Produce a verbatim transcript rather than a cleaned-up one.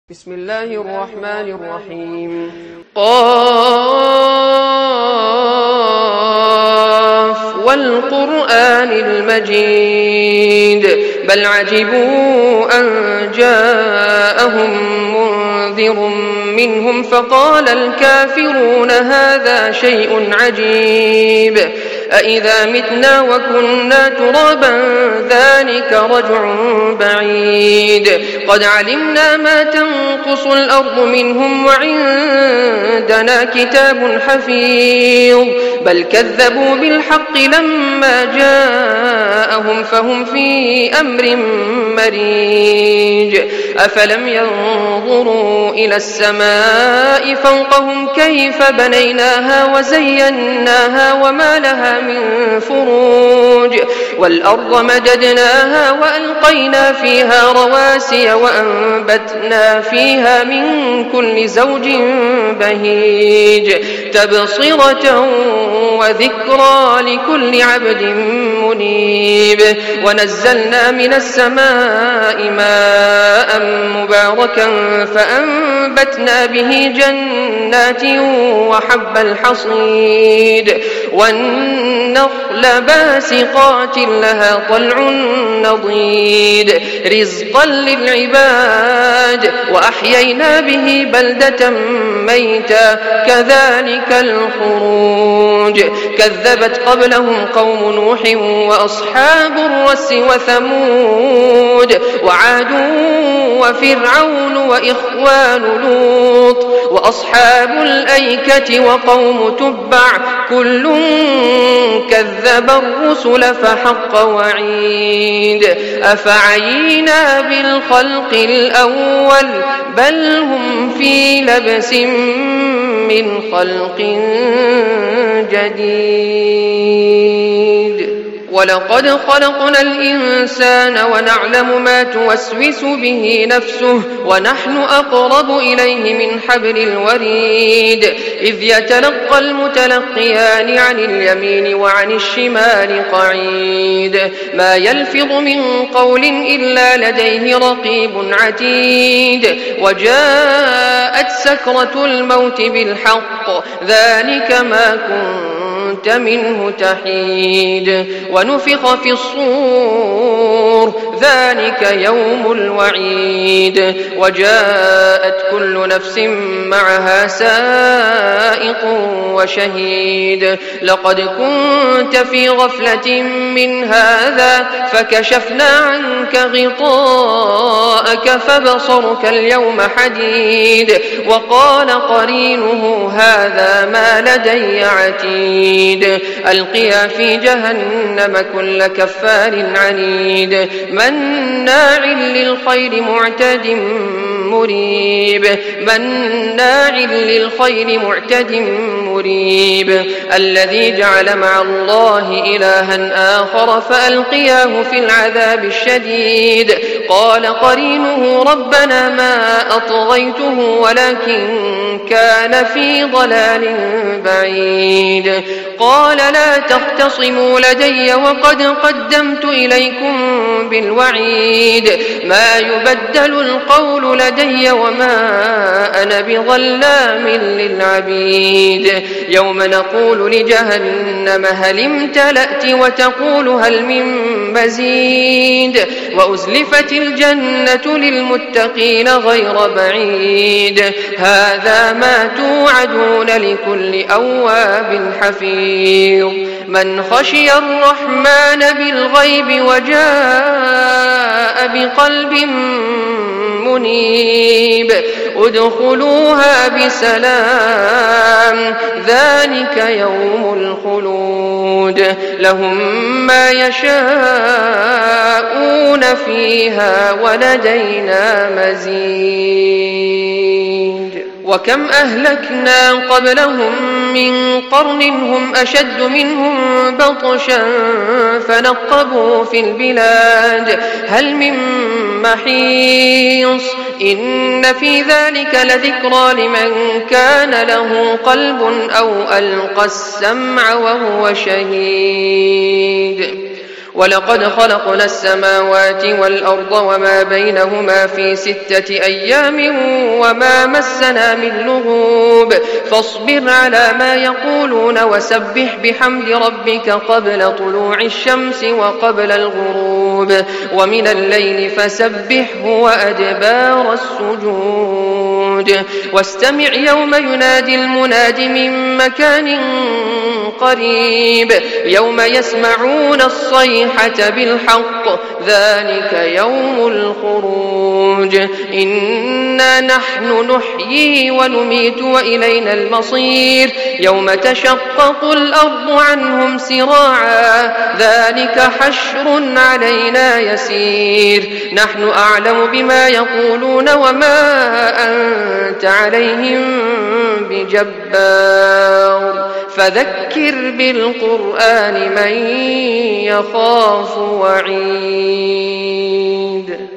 بسم الله الرحمن الرحيم. قاف والقرآن المجيد بل عجبوا أن جاءهم منذر منهم فقال الكافرون هذا شيء عجيب أإذا متنا وكنا ترابا ذلك رجع بعيد قد علمنا ما تنقص الأرض منهم وعندنا كتاب حفيظ بل كذبوا بالحق لما جاءهم فهم في أمر مريج أفلم ينظروا إلى السماء فوقهم كيف بنيناها وزيناها وما لها من فروج والأرض مددناها وألقينا فيها رواسي وأنبتنا فيها من كل زوج بهيج تبصرة وذكرى لكل عبد منيب ونزلنا من السماء ماء مباركا فأنبتنا به جنات وحب الحصيد والنخل باسقات لها طلع نضيد رزقا للعباد وأحيينا به بلدة ميتا كذلك الخروج كذبت قبلهم قوم نوح وأصحاب الرس وثمود وعاد وفرعون وإخوان لوط وأصحاب الأيكة وقوم تبع كل كذب الرسل فحق وعيد أفعينا بالخلق الأول بل هم في لبس من خلق جديد ولقد خلقنا الإنسان ونعلم ما توسوس به نفسه ونحن أقرب إليه من حبل الوريد إذ يتلقى المتلقيان عن اليمين وعن الشمال قعيد ما يلفظ من قول إلا لديه رقيب عتيد وجاءت سكرة الموت بالحق ذلك ما كنت منه تحيد ونفخ في الصور ذلك يوم الوعيد وجاءت كل نفس معها سائق وشهيد لقد كنت في غفلة من هذا فكشفنا عنك غطاءك فبصرك اليوم حديد وقال قرينه هذا ما لدي عتيد ألقيا في جهنم كل كفار عنيد مناع للخير معتد مريب مناع للخير معتد مريب الذي جعل مع الله إلها آخر فألقياه في العذاب الشديد قال قرينه ربنا ما أطغيته ولكن كان في ضلال بعيد قال لا تختصموا لدي وقد قدمت إليكم بالوعيد ما يبدل القول لدي وما أنا بظلام للعبيد يوم نقول لجهنم هل امتلأت وتقول هل من مزيد وأزلفت الجنة للمتقين غير بعيد هذا ما توعدون لكل أواب حفيظ من خشي الرحمن بالغيب وجاء بقلب منيب ادخلوها بسلام ذلك يوم الخلود لهم ما يشاءون فيها ولدينا مزيد وكم أهلكنا قبلهم من قرن هم أشد منهم بطشا فنقبوا في البلاد هل من محيص إن في ذلك لذكرى لمن كان له قلب أو ألقى السمع وهو شهيد ولقد خلقنا السماوات والأرض وما بينهما في ستة أيام وما مسنا من لغوب فاصبر على ما يقولون وسبح بحمد ربك قبل طلوع الشمس وقبل الغروب ومن الليل فسبحه وأدبار السجود واستمع يوم ينادي المناد من مكان قريب يوم يسمعون الصيحة بالحق ذلك يوم الخروج إنا نحن نحيي ونميت وإلينا المصير يوم تشقق الأرض عنهم سراعا ذلك حشر علينا يسير نحن أعلم بما يقولون وما أنت عليهم بجبار فذكر بالقرآن من يخاف وعيد.